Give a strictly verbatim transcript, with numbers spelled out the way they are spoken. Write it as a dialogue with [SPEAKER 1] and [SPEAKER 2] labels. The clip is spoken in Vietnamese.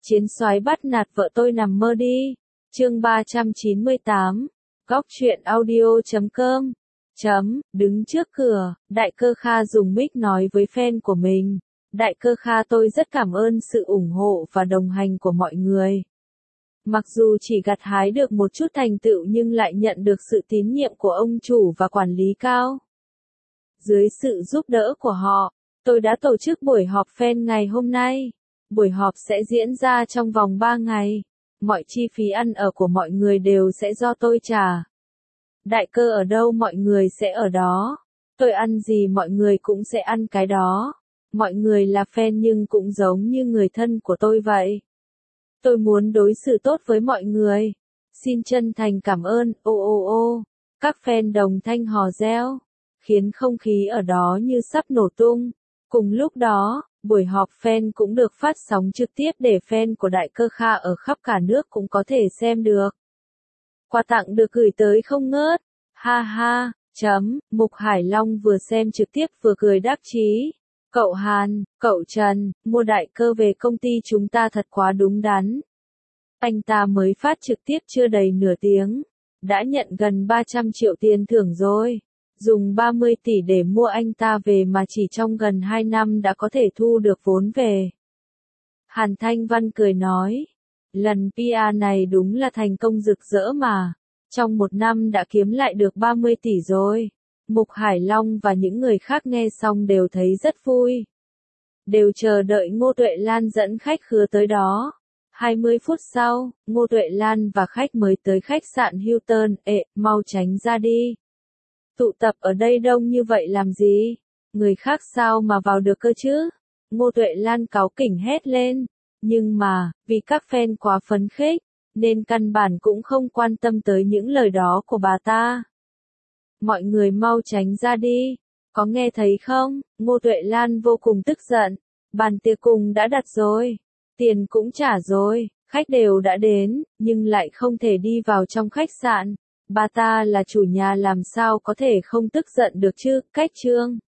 [SPEAKER 1] Chiến soái bắt nạt vợ tôi nằm mơ đi. Chương ba trăm chín mươi tám. Góc truyện audio chấm com. Chấm, đứng trước cửa, Đại Cơ Kha dùng mic nói với fan của mình. Đại Cơ Kha, tôi rất cảm ơn sự ủng hộ và đồng hành của mọi người. Mặc dù chỉ gặt hái được một chút thành tựu nhưng lại nhận được sự tín nhiệm của ông chủ và quản lý cao. Dưới sự giúp đỡ của họ, tôi đã tổ chức buổi họp fan ngày hôm nay. Buổi họp sẽ diễn ra trong vòng ba ngày. Mọi chi phí ăn ở của mọi người đều sẽ do tôi trả. Đại Cơ ở đâu mọi người sẽ ở đó. Tôi ăn gì mọi người cũng sẽ ăn cái đó. Mọi người là fan nhưng cũng giống như người thân của tôi vậy. Tôi muốn đối xử tốt với mọi người. Xin chân thành cảm ơn, ô ô ô. Các fan đồng thanh hò reo, khiến không khí ở đó như sắp nổ tung. Cùng lúc đó, buổi họp fan cũng được phát sóng trực tiếp để fan của Đại Cơ Kha ở khắp cả nước cũng có thể xem được. Quà tặng được gửi tới không ngớt. Ha ha, chấm, Mục Hải Long vừa xem trực tiếp vừa cười đắc chí. Cậu Hàn, cậu Trần, mua Đại Cơ về công ty chúng ta thật quá đúng đắn. Anh ta mới phát trực tiếp chưa đầy nửa tiếng, đã nhận gần ba trăm triệu tiền thưởng rồi. Dùng ba mươi tỷ để mua anh ta về mà chỉ trong gần hai năm đã có thể thu được vốn về. Hàn Thanh Văn cười nói, lần pê e này đúng là thành công rực rỡ mà. Trong một năm đã kiếm lại được ba mươi tỷ rồi. Mục Hải Long và những người khác nghe xong đều thấy rất vui. Đều chờ đợi Ngô Tuệ Lan dẫn khách khứa tới đó. hai mươi phút sau, Ngô Tuệ Lan và khách mới tới khách sạn Hilton. Ệ, mau tránh ra đi. Tụ tập ở đây đông như vậy làm gì? Người khác sao mà vào được cơ chứ? Ngô Tuệ Lan cáu kỉnh hét lên. Nhưng mà, vì các fan quá phấn khích, nên căn bản cũng không quan tâm tới những lời đó của bà ta. Mọi người mau tránh ra đi. Có nghe thấy không? Ngô Tuệ Lan vô cùng tức giận. Bàn tiệc cùng đã đặt rồi. Tiền cũng trả rồi. Khách đều đã đến, nhưng lại không thể đi vào trong khách sạn. Bà ta là chủ nhà làm sao có thể không tức giận được chứ? Cách trương.